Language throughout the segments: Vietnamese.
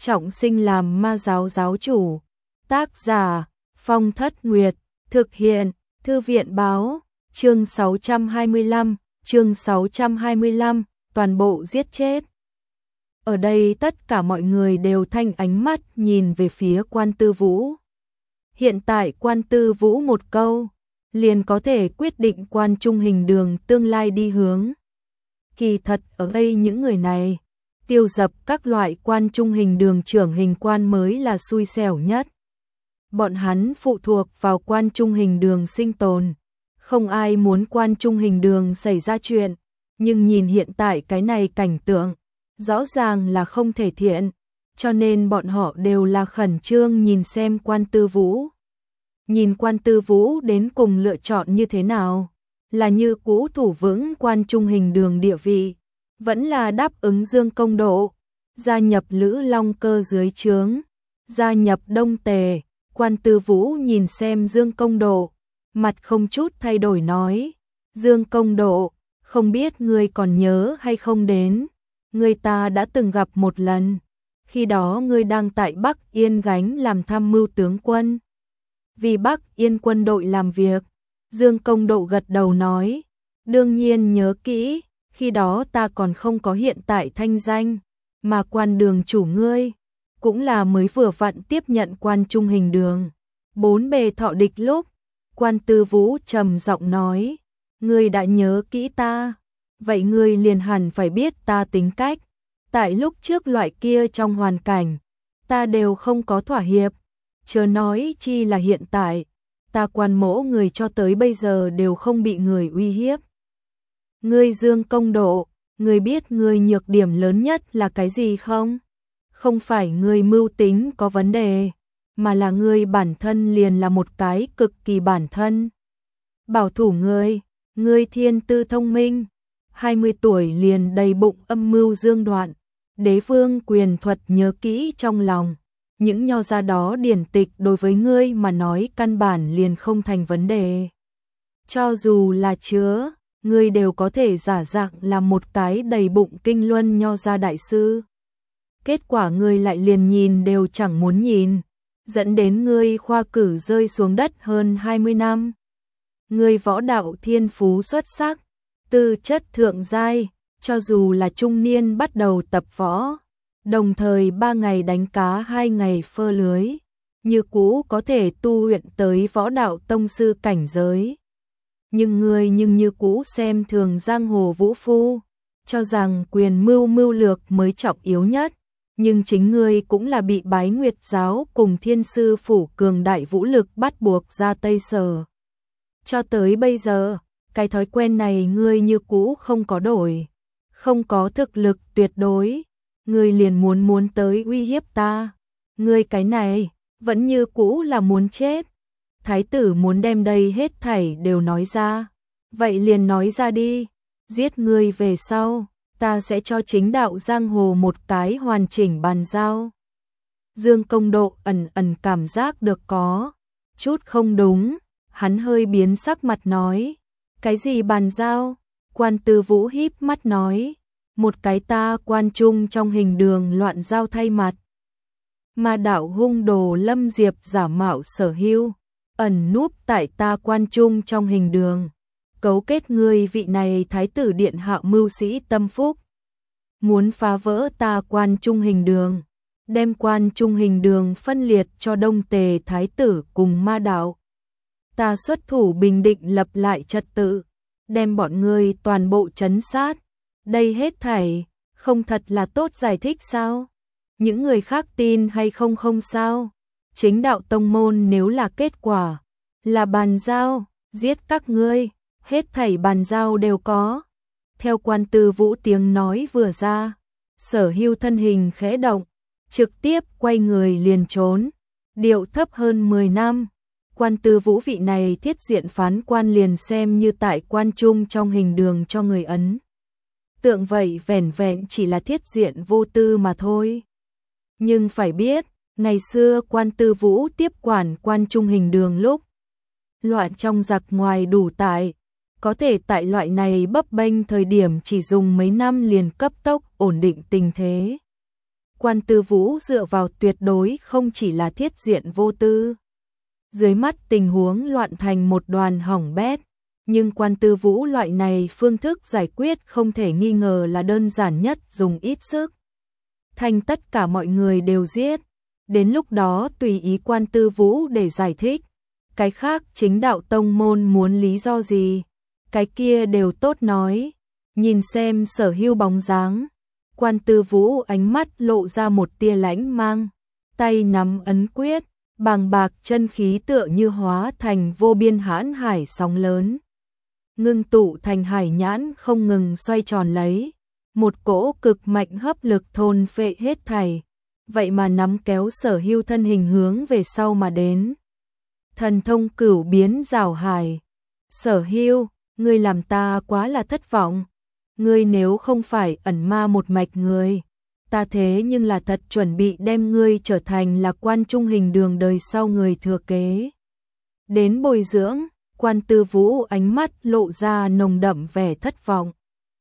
trọng sinh làm ma giáo giáo chủ. Tác giả Phong Thất Nguyệt, thực hiện Thư viện báo, chương 625, toàn bộ giết chết. Ở đây tất cả mọi người đều thanh ánh mắt nhìn về phía Quan Tư Vũ. Hiện tại Quan Tư Vũ một câu liền có thể quyết định Quan Trung Hình Đường tương lai đi hướng. Kỳ thật ở đây những người này, tiêu dập các loại Quan Trung Hình Đường trưởng hình quan mới là xui xẻo nhất. Bọn hắn phụ thuộc vào Quan Trung Hình Đường sinh tồn, không ai muốn Quan Trung Hình Đường xảy ra chuyện, nhưng nhìn hiện tại cái này cảnh tượng, rõ ràng là không thể thiện, cho nên bọn họ đều là khẩn trương nhìn xem Quan Tư Vũ. Nhìn Quan Tư Vũ đến cùng lựa chọn như thế nào, là như cũ thủ vững Quan Trung Hình Đường địa vị, vẫn là đáp ứng Dương Công Độ, gia nhập Lữ Long Cơ dưới trướng, gia nhập Đông Tề. Quan Tư Vũ nhìn xem Dương Công Độ, mặt không chút thay đổi nói, Dương Công Độ, không biết ngươi còn nhớ hay không đến, ngươi ta đã từng gặp một lần, khi đó ngươi đang tại Bắc Yên gánh làm tham mưu tướng quân. Vì Bắc Yên quân đội làm việc, Dương Công Độ gật đầu nói, đương nhiên nhớ kỹ, khi đó ta còn không có hiện tại thanh danh, mà Quan đường chủ ngươi cũng là mới vừa vặn tiếp nhận Quan Trung Hình Đường. Bốn bề thọ địch lúc, Quan Tư Vũ trầm giọng nói, ngươi đã nhớ kỹ ta, vậy ngươi liền hẳn phải biết ta tính cách, tại lúc trước loại kia trong hoàn cảnh, ta đều không có thỏa hiệp, chớ nói chi là hiện tại, ta Quan mỗ người cho tới bây giờ đều không bị người uy hiếp. Ngươi Dương Công Độ, ngươi biết ngươi nhược điểm lớn nhất là cái gì không? Không phải ngươi mưu tính có vấn đề, mà là ngươi bản thân liền là một cái cực kỳ bản thân. Bảo thủ ngươi thiên tư thông minh, 20 tuổi liền đầy bụng âm mưu dương đoạn, đế vương quyền thuật nhớ kỹ trong lòng. Những nho gia đó điển tịch đối với ngươi mà nói căn bản liền không thành vấn đề. Cho dù là chứa, ngươi đều có thể giả dạng là một cái đầy bụng kinh luân nho gia đại sư. Kết quả ngươi lại liền nhìn đều chẳng muốn nhìn, dẫn đến ngươi khoa cử rơi xuống đất hơn 20 năm. Ngươi võ đạo thiên phú xuất sắc, tư chất thượng giai, cho dù là trung niên bắt đầu tập võ, đồng thời 3 ngày đánh cá 2 ngày phơ lưới, như cũ có thể tu luyện tới võ đạo tông sư cảnh giới. Nhưng ngươi như cũ xem thường giang hồ vũ phu, cho rằng quyền mưu lược mới trọng yếu nhất. Nhưng chính ngươi cũng là bị Bái Nguyệt giáo cùng Thiên Sư phủ cường đại vũ lực bắt buộc ra Tây Sở. Cho tới bây giờ, cái thói quen này ngươi như cũ không có đổi, không có thực lực tuyệt đối, ngươi liền muốn tới uy hiếp ta. Ngươi cái này, vẫn như cũ là muốn chết. Thái tử muốn đem đây hết thảy đều nói ra, vậy liền nói ra đi, giết ngươi về sau. Ta sẽ cho chính đạo giang hồ một cái hoàn chỉnh bàn giao. Dương Công Độ ẩn cảm giác được có chút không đúng, hắn hơi biến sắc mặt nói, cái gì bàn giao? Quan Tư Vũ híp mắt nói, một cái ta Quan Trung trong hình đường loạn giao thay mặt. Mà đạo hung đồ Lâm Diệp giả mạo Sở Hưu, ẩn núp tại ta Quan Trung trong hình đường, cấu kết ngươi vị này thái tử điện hạ mưu sĩ tâm phúc, muốn phá vỡ ta Quan Trung Hình Đường, đem Quan Trung Hình Đường phân liệt cho Đông Tề thái tử cùng ma đạo. Ta xuất thủ bình định lập lại trật tự, đem bọn ngươi toàn bộ trấn sát. Đây hết thảy, không thật là tốt giải thích sao? Những người khác tin hay không sao? Chính đạo tông môn nếu là kết quả, là bàn giao, giết các ngươi, hết thảy bàn giao đều có. Theo Quan Tư Vũ tiếng nói vừa ra, Sở Hưu thân hình khẽ động, trực tiếp quay người liền trốn, điệu thấp hơn 10 năm. Quan Tư Vũ vị này thiết diện phán quan liền xem như tại Quan Trung trong hình đường cho người ấn. Tượng vậy vẻn vẹn chỉ là thiết diện vô tư mà thôi. Nhưng phải biết, ngày xưa Quan Tư Vũ tiếp quản Quan Trung hình đường lúc, loạn trong giặc ngoài đủ tại, có thể tại loại này bấp bênh thời điểm chỉ dùng mấy năm liền cấp tốc ổn định tình thế. Quan Tư Vũ dựa vào tuyệt đối không chỉ là thiết diện vô tư. Dưới mắt tình huống loạn thành một đoàn hỏng bét, nhưng Quan Tư Vũ loại này phương thức giải quyết không thể nghi ngờ là đơn giản nhất, dùng ít sức. Thành tất cả mọi người đều giết, đến lúc đó tùy ý Quan Tư Vũ để giải thích. Cái khác chính đạo tông môn muốn lý do gì, cái kia đều tốt nói. Nhìn xem Sở Hưu bóng dáng, Quan Tư Vũ ánh mắt lộ ra một tia lãnh mang, tay nắm ấn quyết, bàng bạc chân khí tựa như hóa thành vô biên hãn hải sóng lớn. Ngưng tụ thành hải nhãn không ngừng xoay tròn lấy, một cỗ cực mạnh hấp lực thôn phệ hết thảy, vậy mà nắm kéo Sở Hưu thân hình hướng về sau mà đến. Thần thông cửu biến rào hải. Sở Hưu, ngươi làm ta quá là thất vọng. Ngươi nếu không phải ẩn ma một mạch người, ta thế nhưng là thật chuẩn bị đem ngươi trở thành là Quan Trung Hình Đường đời sau người thừa kế. Đến bồi dưỡng, Quan Tư Vũ ánh mắt lộ ra nồng đậm vẻ thất vọng.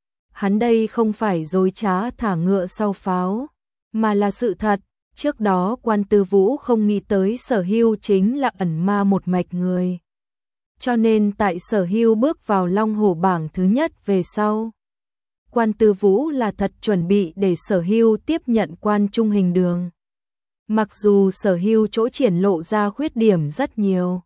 Hắn đây không phải dối trá thả ngựa sau pháo, mà là sự thật. Trước đó Quan Tư Vũ không nghĩ tới Sở Hưu chính là ẩn ma một mạch người. Cho nên tại Sở Hưu bước vào Long Hổ bảng thứ nhất về sau, Quan Tư Vũ là thật chuẩn bị để Sở Hưu tiếp nhận Quan Trung Hình Đường. Mặc dù Sở Hưu chỗ triển lộ ra khuyết điểm rất nhiều,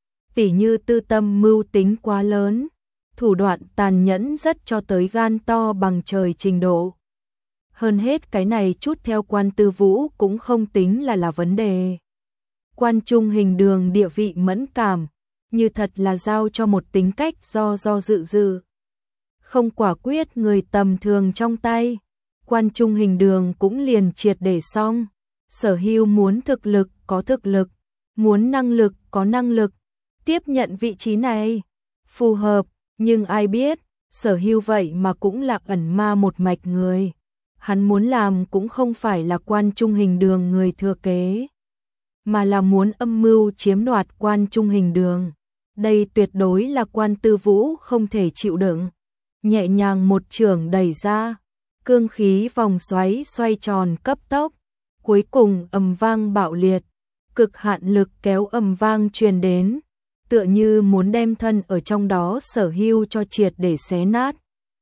tỉ như tư tâm mưu tính quá lớn, thủ đoạn tàn nhẫn rất cho tới gan to bằng trời trình độ. Hơn hết cái này chút theo Quan Tư Vũ cũng không tính là vấn đề. Quan Trung Hình Đường địa vị mẫn cảm, như thật là giao cho một tính cách do dự. Không quả quyết người tầm thường trong tay, Quan Trung Hình Đường cũng liền triệt để xong. Sở Hưu muốn thực lực có thực lực, muốn năng lực có năng lực, tiếp nhận vị trí này, phù hợp, nhưng ai biết, Sở Hưu vậy mà cũng là ẩn ma một mạch người. Hắn muốn làm cũng không phải là Quan Trung Hình Đường người thừa kế, mà là muốn âm mưu chiếm đoạt Quan Trung Hình Đường. Đây tuyệt đối là Quan Tư Vũ không thể chịu đựng. Nhẹ nhàng một chưởng đẩy ra, cương khí vòng xoáy xoay tròn cấp tốc, cuối cùng ầm vang bạo liệt, cực hạn lực kéo ầm vang truyền đến, tựa như muốn đem thân ở trong đó Sở Hưu cho triệt để xé nát.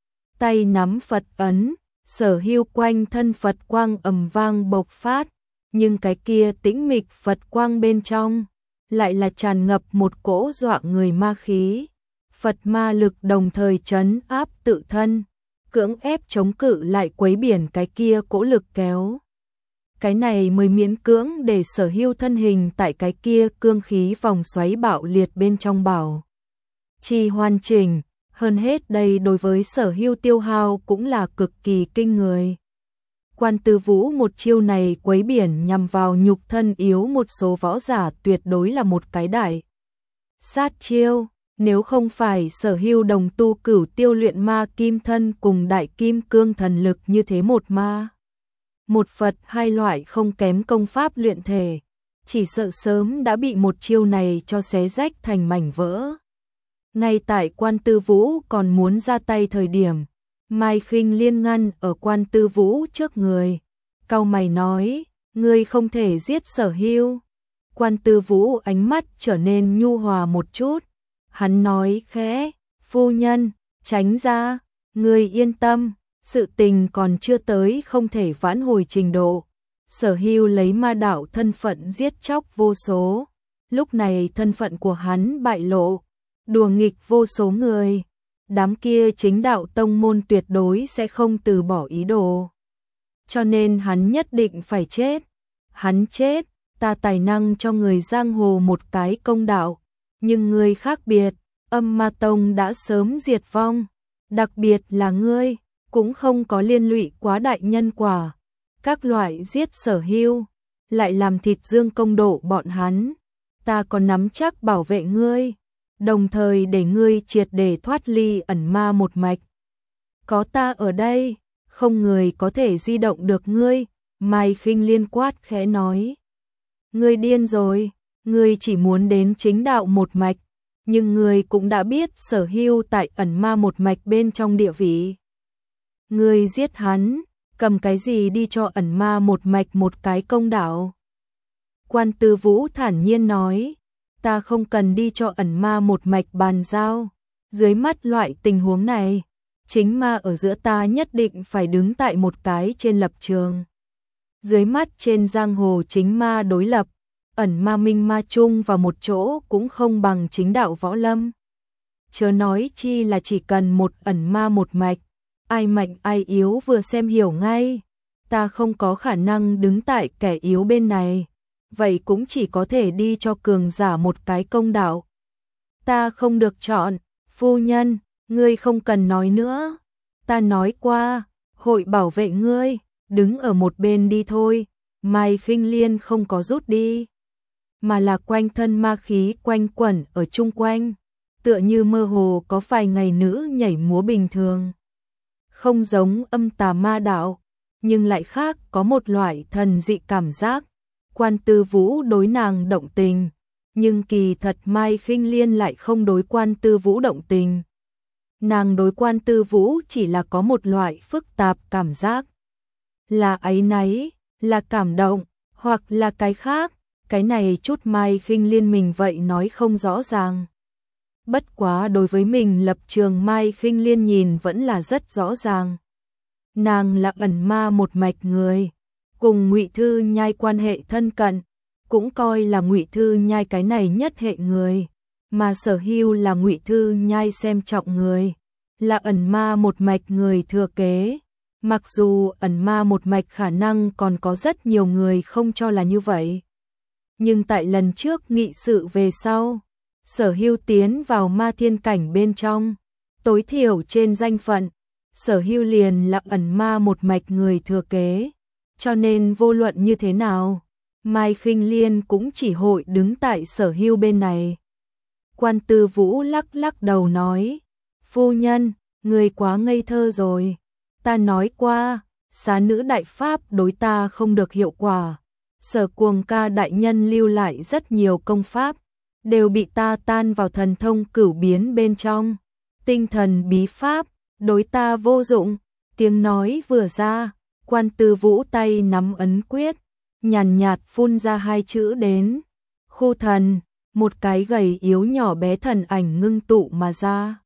Tay nắm Phật ấn, Sở Hưu quanh thân Phật quang ầm vang bộc phát, nhưng cái kia tĩnh mịch Phật quang bên trong lại là tràn ngập một cỗ dọa người ma khí. Phật ma lực đồng thời trấn áp tự thân, cưỡng ép chống cự lại quấy biển cái kia cỗ lực kéo. Cái này mới miễn cưỡng để Sở Hưu thân hình tại cái kia cương khí vòng xoáy bạo liệt bên trong bảo trì hoàn chỉnh. Hơn hết đây đối với Sở Hưu tiêu hao cũng là cực kỳ kinh người. Quan Tư Vũ một chiêu này quấy biển nhằm vào nhục thân yếu một số võ giả tuyệt đối là một cái đại sát chiêu. Nếu không phải Sở Hưu đồng tu cửu tiêu luyện ma kim thân cùng đại kim cương thần lực như thế một ma một Phật hai loại không kém công pháp luyện thể, chỉ sợ sớm đã bị một chiêu này cho xé rách thành mảnh vỡ. Ngay tại Quan Tư Vũ còn muốn ra tay thời điểm, Mai Khinh Liên ngăn ở Quan Tư Vũ trước người, cau mày nói, ngươi không thể giết Sở Hưu. Quan Tư Vũ ánh mắt trở nên nhu hòa một chút, hắn nói khẽ, phu nhân, tránh ra, ngươi yên tâm, sự tình còn chưa tới không thể vãn hồi trình độ. Sở Hưu lấy ma đạo thân phận giết chóc vô số, lúc này thân phận của hắn bại lộ, đùa nghịch vô số người, đám kia chính đạo tông môn tuyệt đối sẽ không từ bỏ ý đồ. Cho nên hắn nhất định phải chết. Hắn chết, ta tài năng cho người giang hồ một cái công đạo, nhưng ngươi khác biệt, Âm Ma Tông đã sớm diệt vong, đặc biệt là ngươi, cũng không có liên lụy quá đại nhân quả. Các loại giết Sở Hưu, lại làm thịt Dương Công Độ bọn hắn, ta còn nắm chắc bảo vệ ngươi, đồng thời để ngươi triệt để thoát ly ẩn ma một mạch. Có ta ở đây, không người có thể di động được ngươi. Mai Khinh Liên quát khẽ nói, ngươi điên rồi, ngươi chỉ muốn đến chính đạo một mạch, nhưng ngươi cũng đã biết Sở Hưu tại ẩn ma một mạch bên trong địa vị. Ngươi giết hắn, cầm cái gì đi cho ẩn ma một mạch một cái công đạo? Quan Tư Vũ thản nhiên nói, ta không cần đi cho ẩn ma một mạch bàn giao. Dưới mắt loại tình huống này, chính ma ở giữa ta nhất định phải đứng tại một cái trên lập trường. Dưới mắt trên giang hồ chính ma đối lập, ẩn ma minh ma chung vào một chỗ cũng không bằng chính đạo võ lâm. Chớ nói chi là chỉ cần một ẩn ma một mạch, ai mạnh ai yếu vừa xem hiểu ngay. Ta không có khả năng đứng tại kẻ yếu bên này, vậy cũng chỉ có thể đi cho cường giả một cái công đạo. Ta không được chọn, phu nhân, ngươi không cần nói nữa. Ta nói qua, hội bảo vệ ngươi, đứng ở một bên đi thôi. Mai Khinh Liên không có rút đi, mà là quanh thân ma khí quanh quẩn ở chung quanh, tựa như mơ hồ có vài ngày nữ nhảy múa bình thường. Không giống âm tà ma đạo, nhưng lại khác, có một loại thần dị cảm giác. Quan Tư Vũ đối nàng động tình, nhưng kỳ thật Mai Khinh Liên lại không đối Quan Tư Vũ động tình. Nàng đối Quan Tư Vũ chỉ là có một loại phức tạp cảm giác. Là áy náy, là cảm động, hoặc là cái khác, cái này chút Mai Khinh Liên mình vậy nói không rõ ràng. Bất quá đối với mình lập trường Mai Khinh Liên nhìn vẫn là rất rõ ràng. Nàng là ẩn ma một mạch người, cùng Ngụy Thư Nhai quan hệ thân cận, cũng coi là Ngụy Thư Nhai cái này nhất hệ người, mà Sở Hưu là Ngụy Thư Nhai xem trọng người, là ẩn ma một mạch người thừa kế. Mặc dù ẩn ma một mạch khả năng còn có rất nhiều người không cho là như vậy, nhưng tại lần trước nghị sự về sau, Sở Hưu tiến vào ma thiên cảnh bên trong, tối thiểu trên danh phận, Sở Hưu liền là ẩn ma một mạch người thừa kế, cho nên vô luận như thế nào, Mai Khinh Liên cũng chỉ hội đứng tại Sở Hưu bên này. Quan Tư Vũ lắc lắc đầu nói, phu nhân, người quá ngây thơ rồi. Ta nói qua, xá nữ đại pháp đối ta không được hiệu quả. Sở Cuồng Ca đại nhân lưu lại rất nhiều công pháp, đều bị ta tan vào thần thông cửu biến bên trong. Tinh thần bí pháp, đối ta vô dụng. Tiếng nói vừa ra, Quan Tư Vũ tay nắm ấn quyết, nhàn nhạt phun ra hai chữ đến. Khu thần, một cái gầy yếu nhỏ bé thần ảnh ngưng tụ mà ra.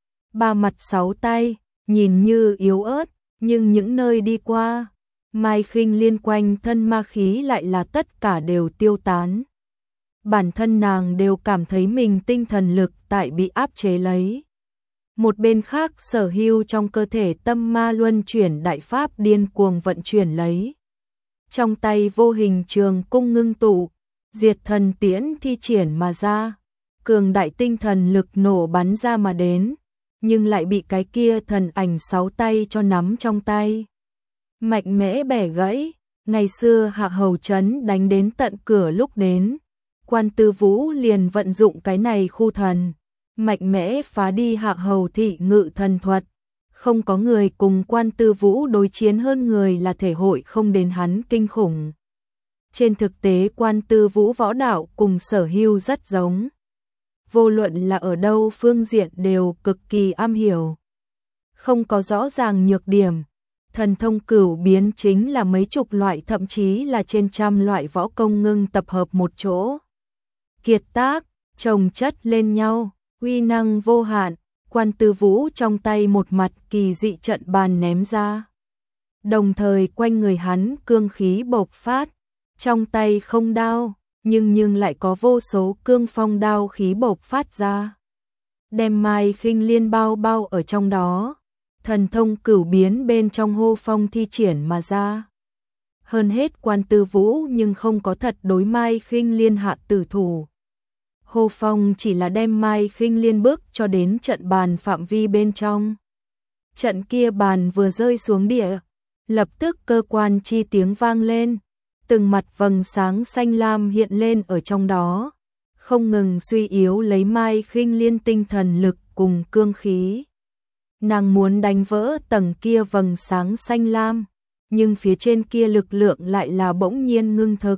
Ba mặt sáu tay, nhìn như yếu ớt, nhưng những nơi đi qua, Mai Khinh Liên quanh thân ma khí lại là tất cả đều tiêu tán. Bản thân nàng đều cảm thấy mình tinh thần lực tại bị áp chế lấy. Một bên khác Sở Hưu trong cơ thể tâm ma luân chuyển đại pháp điên cuồng vận chuyển lấy. Trong tay vô hình trường cung ngưng tụ, diệt thần tiễn thi triển mà ra, cường đại tinh thần lực nổ bắn ra mà đến, nhưng lại bị cái kia thần ảnh sáu tay cho nắm trong tay. Mạnh mẽ bẻ gãy, ngày xưa Hạ Hầu Trấn đánh đến tận cửa lúc đến, Quan Tư Vũ liền vận dụng cái này khu thần, mạnh mẽ phá đi Hạ Hầu thị ngự thần thuật. Không có người cùng Quan Tư Vũ đối chiến hơn người là thể hội không đến hắn kinh khủng. Trên thực tế Quan Tư Vũ võ đạo cùng Sở Hưu rất giống. Vô luận là ở đâu phương diện đều cực kỳ am hiểu. Không có rõ ràng nhược điểm. Thần thông cửu biến chính là mấy chục loại thậm chí là trên trăm loại võ công ngưng tập hợp một chỗ. Kiệt tác, chồng chất lên nhau, uy năng vô hạn. Quan Tư Vũ trong tay một mặt kỳ dị trận bàn ném ra. Đồng thời quanh người hắn cương khí bộc phát, trong tay không đao, nhưng lại có vô số cương phong đao khí bộc phát ra. Đem Mai Khinh Liên bao bao ở trong đó, thần thông cửu biến bên trong hô phong thi triển mà ra. Hơn hết Quan Tư Vũ nhưng không có thật đối Mai Khinh Liên hạ tử thủ. Hô phong chỉ là đem Mai Khinh Liên bước cho đến trận bàn phạm vi bên trong. Trận kia bàn vừa rơi xuống địa, lập tức cơ quan chi tiếng vang lên, từng mặt vầng sáng xanh lam hiện lên ở trong đó, không ngừng suy yếu lấy Mai Khinh Liên tinh thần lực cùng cương khí. Nàng muốn đánh vỡ tầng kia vầng sáng xanh lam, nhưng phía trên kia lực lượng lại là bỗng nhiên ngưng thực.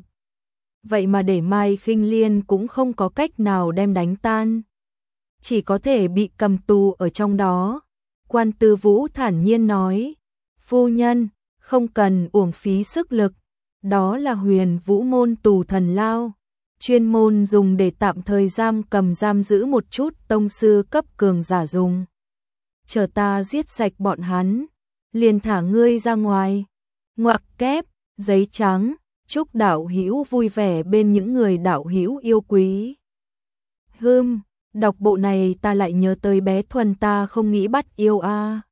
Vậy mà để Mai Khinh Liên cũng không có cách nào đem đánh tan, chỉ có thể bị cầm tù ở trong đó. Quan Tư Vũ thản nhiên nói, phu nhân, không cần uổng phí sức lực, đó là Huyền Vũ môn tù thần lao, chuyên môn dùng để tạm thời giam giữ một chút tông sư cấp cường giả dùng. Chờ ta giết sạch bọn hắn, liền thả ngươi ra ngoài. Ngoặc kép, giấy trắng, chúc đạo hữu vui vẻ bên những người đạo hữu yêu quý. Đọc bộ này ta lại nhớ tới bé Thuần, ta không nghĩ bắt yêu a.